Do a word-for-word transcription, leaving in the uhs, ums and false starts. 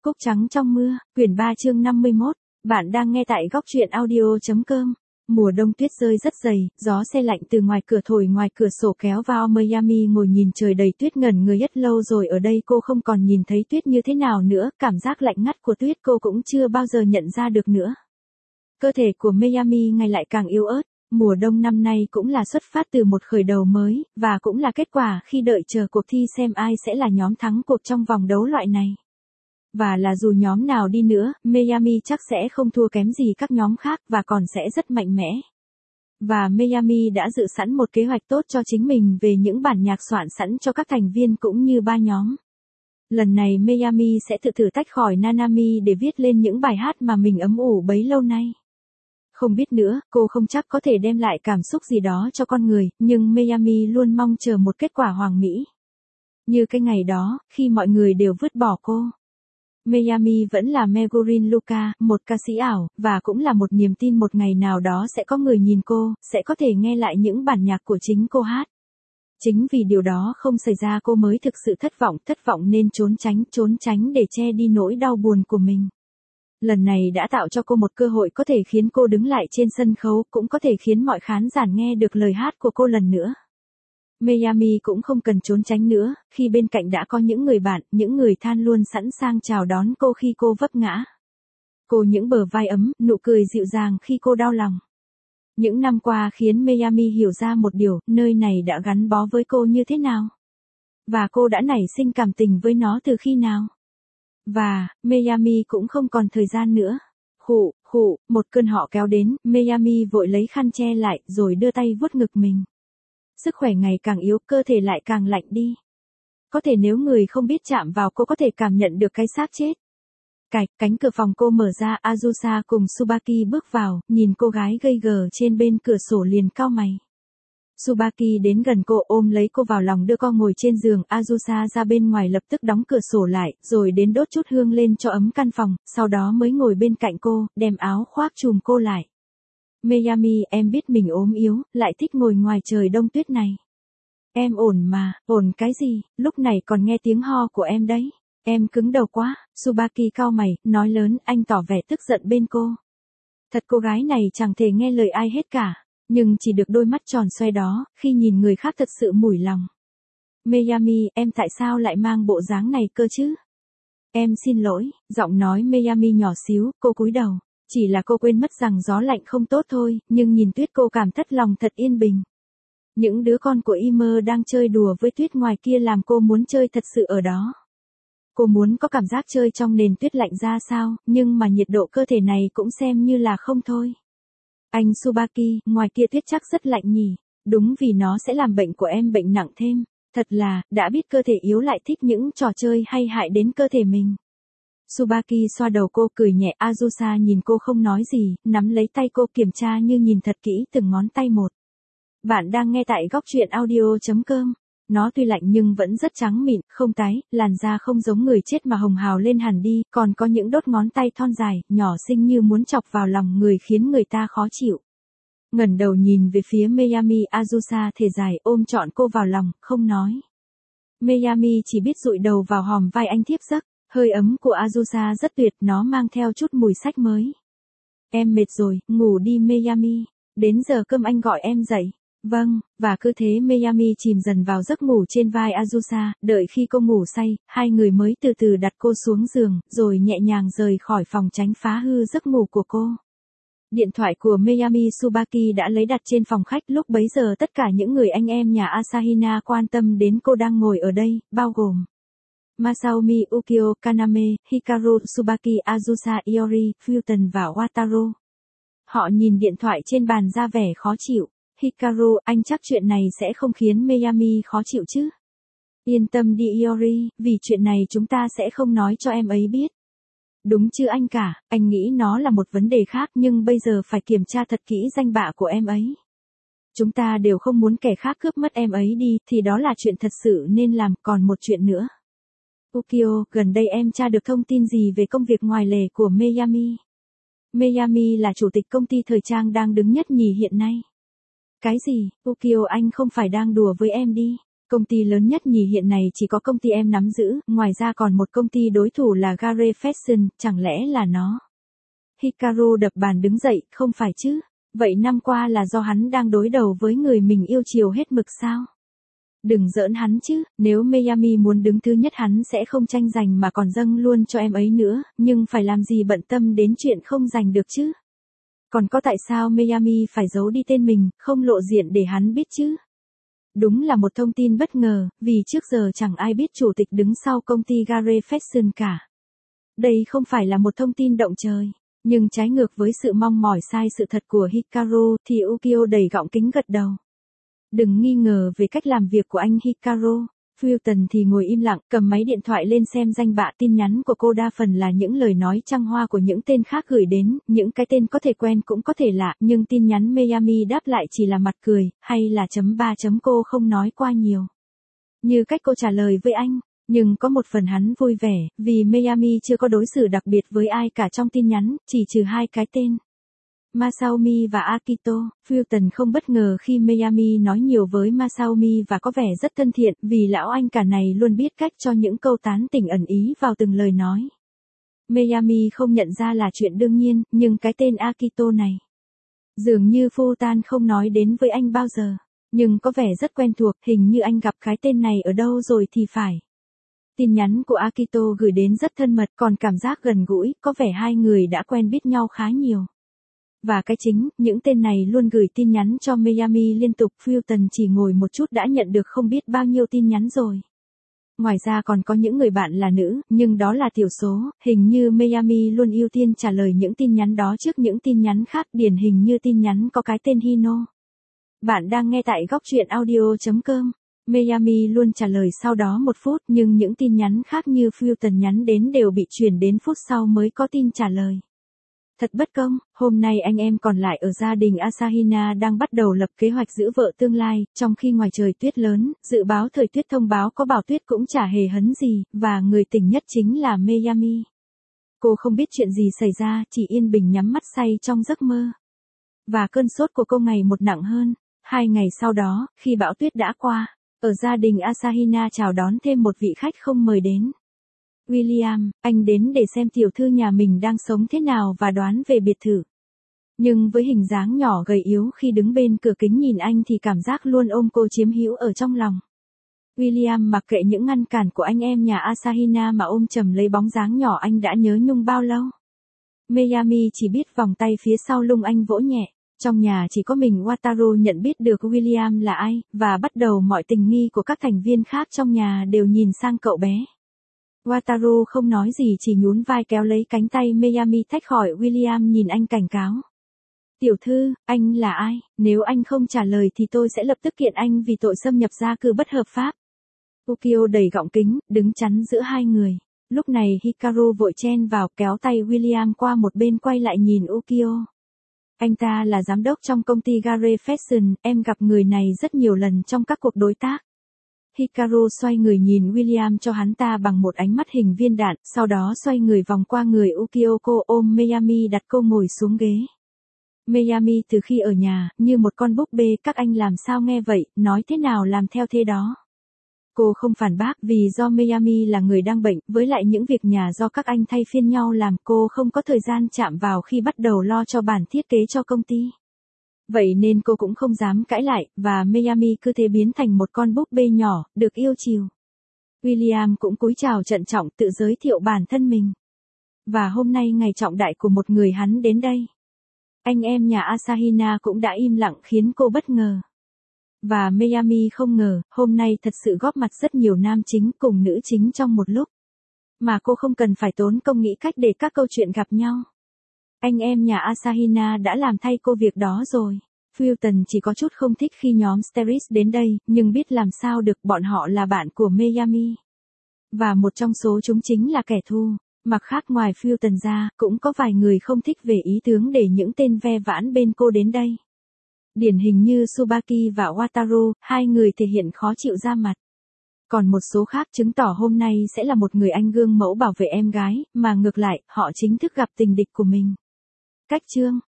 Cúc trắng trong mưa, quyển ba chương năm mươi mốt, bạn đang nghe tại góc truyện audio.com. Mùa đông tuyết rơi rất dày, gió se lạnh từ ngoài cửa thổi ngoài cửa sổ kéo vào. Miami ngồi nhìn trời đầy tuyết ngẩn người rất lâu rồi, ở đây cô không còn nhìn thấy tuyết như thế nào nữa, cảm giác lạnh ngắt của tuyết cô cũng chưa bao giờ nhận ra được nữa. Cơ thể của Miami ngày lại càng yếu ớt, mùa đông năm nay cũng là xuất phát từ một khởi đầu mới, và cũng là kết quả khi đợi chờ cuộc thi xem ai sẽ là nhóm thắng cuộc trong vòng đấu loại này. Và là dù nhóm nào đi nữa, Miami chắc sẽ không thua kém gì các nhóm khác và còn sẽ rất mạnh mẽ. Và Miami đã dự sẵn một kế hoạch tốt cho chính mình về những bản nhạc soạn sẵn cho các thành viên cũng như ba nhóm. Lần này Miami sẽ tự thử tách khỏi Nanami để viết lên những bài hát mà mình ấm ủ bấy lâu nay. Không biết nữa, cô không chắc có thể đem lại cảm xúc gì đó cho con người, nhưng Miami luôn mong chờ một kết quả hoàn mỹ. Như cái ngày đó, khi mọi người đều vứt bỏ cô. Miami vẫn là Megurin Luka, một ca sĩ ảo, và cũng là một niềm tin một ngày nào đó sẽ có người nhìn cô, sẽ có thể nghe lại những bản nhạc của chính cô hát. Chính vì điều đó không xảy ra cô mới thực sự thất vọng, thất vọng nên trốn tránh, trốn tránh để che đi nỗi đau buồn của mình. Lần này đã tạo cho cô một cơ hội có thể khiến cô đứng lại trên sân khấu, cũng có thể khiến mọi khán giả nghe được lời hát của cô lần nữa. Miami cũng không cần trốn tránh nữa, khi bên cạnh đã có những người bạn, những người than luôn sẵn sàng chào đón cô khi cô vấp ngã. Cô những bờ vai ấm, nụ cười dịu dàng khi cô đau lòng. Những năm qua khiến Miami hiểu ra một điều, nơi này đã gắn bó với cô như thế nào. Và cô đã nảy sinh cảm tình với nó từ khi nào. Và, Miami cũng không còn thời gian nữa. Khụ, khụ, một cơn họ kéo đến, Miami vội lấy khăn che lại rồi đưa tay vuốt ngực mình. Sức khỏe ngày càng yếu, cơ thể lại càng lạnh đi. Có thể nếu người không biết chạm vào cô có thể cảm nhận được cái xác chết. Cạch, cánh cửa phòng cô mở ra, Azusa cùng Tsubaki bước vào, nhìn cô gái gầy gờ trên bên cửa sổ liền cau mày. Tsubaki đến gần cô ôm lấy cô vào lòng đưa cô ngồi trên giường, Azusa ra bên ngoài lập tức đóng cửa sổ lại, rồi đến đốt chút hương lên cho ấm căn phòng, sau đó mới ngồi bên cạnh cô, đem áo khoác trùm cô lại. Miami, em biết mình ốm yếu, lại thích ngồi ngoài trời đông tuyết này. Em ổn mà, ổn cái gì, lúc này còn nghe tiếng ho của em đấy. Em cứng đầu quá, Tsubaki cau mày, nói lớn, anh tỏ vẻ tức giận bên cô. Thật cô gái này chẳng thể nghe lời ai hết cả, nhưng chỉ được đôi mắt tròn xoe đó, khi nhìn người khác thật sự mủi lòng. Miami, em tại sao lại mang bộ dáng này cơ chứ? Em xin lỗi, giọng nói Miami nhỏ xíu, cô cúi đầu. Chỉ là cô quên mất rằng gió lạnh không tốt thôi, nhưng nhìn tuyết cô cảm thất lòng thật yên bình. Những đứa con của Imer đang chơi đùa với tuyết ngoài kia làm cô muốn chơi thật sự ở đó. Cô muốn có cảm giác chơi trong nền tuyết lạnh ra sao, nhưng mà nhiệt độ cơ thể này cũng xem như là không thôi. Anh Tsubaki, ngoài kia tuyết chắc rất lạnh nhỉ, đúng vì nó sẽ làm bệnh của em bệnh nặng thêm. Thật là, đã biết cơ thể yếu lại thích những trò chơi hay hại đến cơ thể mình. Tsubaki xoa đầu cô cười nhẹ, Azusa nhìn cô không nói gì, nắm lấy tay cô kiểm tra như nhìn thật kỹ từng ngón tay một. Bạn đang nghe tại góc truyện audio.com. Nó tuy lạnh nhưng vẫn rất trắng mịn, không tái, làn da không giống người chết mà hồng hào lên hẳn đi, còn có những đốt ngón tay thon dài, nhỏ xinh như muốn chọc vào lòng người khiến người ta khó chịu. Ngẩng đầu nhìn về phía Miami, Azusa thề dài ôm trọn cô vào lòng, không nói. Miami chỉ biết dụi đầu vào hòm vai anh thiếp giấc. Hơi ấm của Azusa rất tuyệt, nó mang theo chút mùi sách mới. Em mệt rồi, ngủ đi Miami. Đến giờ cơm anh gọi em dậy. Vâng, và cứ thế Miami chìm dần vào giấc ngủ trên vai Azusa, đợi khi cô ngủ say, hai người mới từ từ đặt cô xuống giường, rồi nhẹ nhàng rời khỏi phòng tránh phá hư giấc ngủ của cô. Điện thoại của Miami Tsubaki đã lấy đặt trên phòng khách, lúc bấy giờ tất cả những người anh em nhà Asahina quan tâm đến cô đang ngồi ở đây, bao gồm Masaomi, Ukyo, Kaname, Hikaru, Tsubaki, Azusa, Iori, Fulton và Wataru. Họ nhìn điện thoại trên bàn ra vẻ khó chịu. Hikaru, anh chắc chuyện này sẽ không khiến Miami khó chịu chứ? Yên tâm đi Iori, vì chuyện này chúng ta sẽ không nói cho em ấy biết. Đúng chứ anh cả, anh nghĩ nó là một vấn đề khác nhưng bây giờ phải kiểm tra thật kỹ danh bạ của em ấy. Chúng ta đều không muốn kẻ khác cướp mất em ấy đi, thì đó là chuyện thật sự nên làm, còn một chuyện nữa. Ukyo, gần đây em tra được thông tin gì về công việc ngoài lề của Miami? Miami là chủ tịch công ty thời trang đang đứng nhất nhì hiện nay. Cái gì, Ukyo anh không phải đang đùa với em đi. Công ty lớn nhất nhì hiện này chỉ có công ty em nắm giữ, ngoài ra còn một công ty đối thủ là Gare Fashion, chẳng lẽ là nó? Hikaru đập bàn đứng dậy, không phải chứ? Vậy năm qua là do hắn đang đối đầu với người mình yêu chiều hết mực sao? Đừng giỡn hắn chứ, nếu Miami muốn đứng thứ nhất hắn sẽ không tranh giành mà còn dâng luôn cho em ấy nữa, nhưng phải làm gì bận tâm đến chuyện không giành được chứ? Còn có tại sao Miami phải giấu đi tên mình, không lộ diện để hắn biết chứ? Đúng là một thông tin bất ngờ, vì trước giờ chẳng ai biết chủ tịch đứng sau công ty Gare Fashion cả. Đây không phải là một thông tin động trời, nhưng trái ngược với sự mong mỏi sai sự thật của Hikaru thì Ukio đầy gọng kính gật đầu. Đừng nghi ngờ về cách làm việc của anh Hikaru. Fulton thì ngồi im lặng, cầm máy điện thoại lên xem danh bạ tin nhắn của cô, đa phần là những lời nói trăng hoa của những tên khác gửi đến, những cái tên có thể quen cũng có thể lạ, nhưng tin nhắn Miami đáp lại chỉ là mặt cười, hay là chấm ba chấm cô không nói qua nhiều. Như cách cô trả lời với anh, nhưng có một phần hắn vui vẻ, vì Miami chưa có đối xử đặc biệt với ai cả trong tin nhắn, chỉ trừ hai cái tên. Masaomi và Akito. Fulton không bất ngờ khi Miami nói nhiều với Masaomi và có vẻ rất thân thiện, vì lão anh cả này luôn biết cách cho những câu tán tỉnh ẩn ý vào từng lời nói. Miami không nhận ra là chuyện đương nhiên, nhưng cái tên Akito này dường như Fulton không nói đến với anh bao giờ, nhưng có vẻ rất quen thuộc, hình như anh gặp cái tên này ở đâu rồi thì phải. Tin nhắn của Akito gửi đến rất thân mật, còn cảm giác gần gũi, có vẻ hai người đã quen biết nhau khá nhiều. Và cái chính, những tên này luôn gửi tin nhắn cho Miami liên tục, Fulton chỉ ngồi một chút đã nhận được không biết bao nhiêu tin nhắn rồi. Ngoài ra còn có những người bạn là nữ, nhưng đó là thiểu số, hình như Miami luôn ưu tiên trả lời những tin nhắn đó trước những tin nhắn khác, điển hình như tin nhắn có cái tên Hino. Bạn đang nghe tại góc truyện audio chấm com. Miami luôn trả lời sau đó một phút, nhưng những tin nhắn khác như Fulton nhắn đến đều bị chuyển đến phút sau mới có tin trả lời. Thật bất công, hôm nay anh em còn lại ở gia đình Asahina đang bắt đầu lập kế hoạch giữ vợ tương lai, trong khi ngoài trời tuyết lớn, dự báo thời tiết thông báo có bão tuyết cũng chả hề hấn gì, và người tỉnh nhất chính là Miami. Cô không biết chuyện gì xảy ra, chỉ yên bình nhắm mắt say trong giấc mơ. Và cơn sốt của cô ngày một nặng hơn. Hai ngày sau đó, khi bão tuyết đã qua, ở gia đình Asahina chào đón thêm một vị khách không mời đến. William, anh đến để xem tiểu thư nhà mình đang sống thế nào và đoán về biệt thự. Nhưng với hình dáng nhỏ gầy yếu khi đứng bên cửa kính nhìn anh thì cảm giác luôn ôm cô chiếm hữu ở trong lòng. William mặc kệ những ngăn cản của anh em nhà Asahina mà ôm chầm lấy bóng dáng nhỏ anh đã nhớ nhung bao lâu. Miami chỉ biết vòng tay phía sau lưng anh vỗ nhẹ. Trong nhà chỉ có mình Wataru nhận biết được William là ai, và bắt đầu mọi tình nghi của các thành viên khác trong nhà đều nhìn sang cậu bé. Wataru không nói gì, chỉ nhún vai kéo lấy cánh tay Miami tách khỏi William, nhìn anh cảnh cáo. Tiểu thư, anh là ai? Nếu anh không trả lời thì tôi sẽ lập tức kiện anh vì tội xâm nhập gia cư bất hợp pháp. Ukio đầy gọng kính, đứng chắn giữa hai người. Lúc này Hikaru vội chen vào, kéo tay William qua một bên, quay lại nhìn Ukio. Anh ta là giám đốc trong công ty Gare Fashion, em gặp người này rất nhiều lần trong các cuộc đối tác. Hikaru xoay người nhìn William cho hắn ta bằng một ánh mắt hình viên đạn, sau đó xoay người vòng qua người Ukio, cô ôm Miami đặt cô ngồi xuống ghế. Miami từ khi ở nhà, như một con búp bê, các anh làm sao nghe vậy, nói thế nào làm theo thế đó. Cô không phản bác vì do Miami là người đang bệnh, với lại những việc nhà do các anh thay phiên nhau làm, cô không có thời gian chạm vào khi bắt đầu lo cho bản thiết kế cho công ty. Vậy nên cô cũng không dám cãi lại, và Miami cứ thế biến thành một con búp bê nhỏ, được yêu chiều. William cũng cúi chào trân trọng, tự giới thiệu bản thân mình. Và hôm nay ngày trọng đại của một người hắn đến đây. Anh em nhà Asahina cũng đã im lặng khiến cô bất ngờ. Và Miami không ngờ, hôm nay thật sự góp mặt rất nhiều nam chính cùng nữ chính trong một lúc. Mà cô không cần phải tốn công nghĩ cách để các câu chuyện gặp nhau. Anh em nhà Asahina đã làm thay cô việc đó rồi. Fulton chỉ có chút không thích khi nhóm Steris đến đây, nhưng biết làm sao được, bọn họ là bạn của Miami. Và một trong số chúng chính là kẻ thù. Mặt khác ngoài Fulton ra, cũng có vài người không thích về ý tướng để những tên ve vãn bên cô đến đây. Điển hình như Tsubaki và Wataru, hai người thể hiện khó chịu ra mặt. Còn một số khác chứng tỏ hôm nay sẽ là một người anh gương mẫu bảo vệ em gái, mà ngược lại, họ chính thức gặp tình địch của mình. Cách chương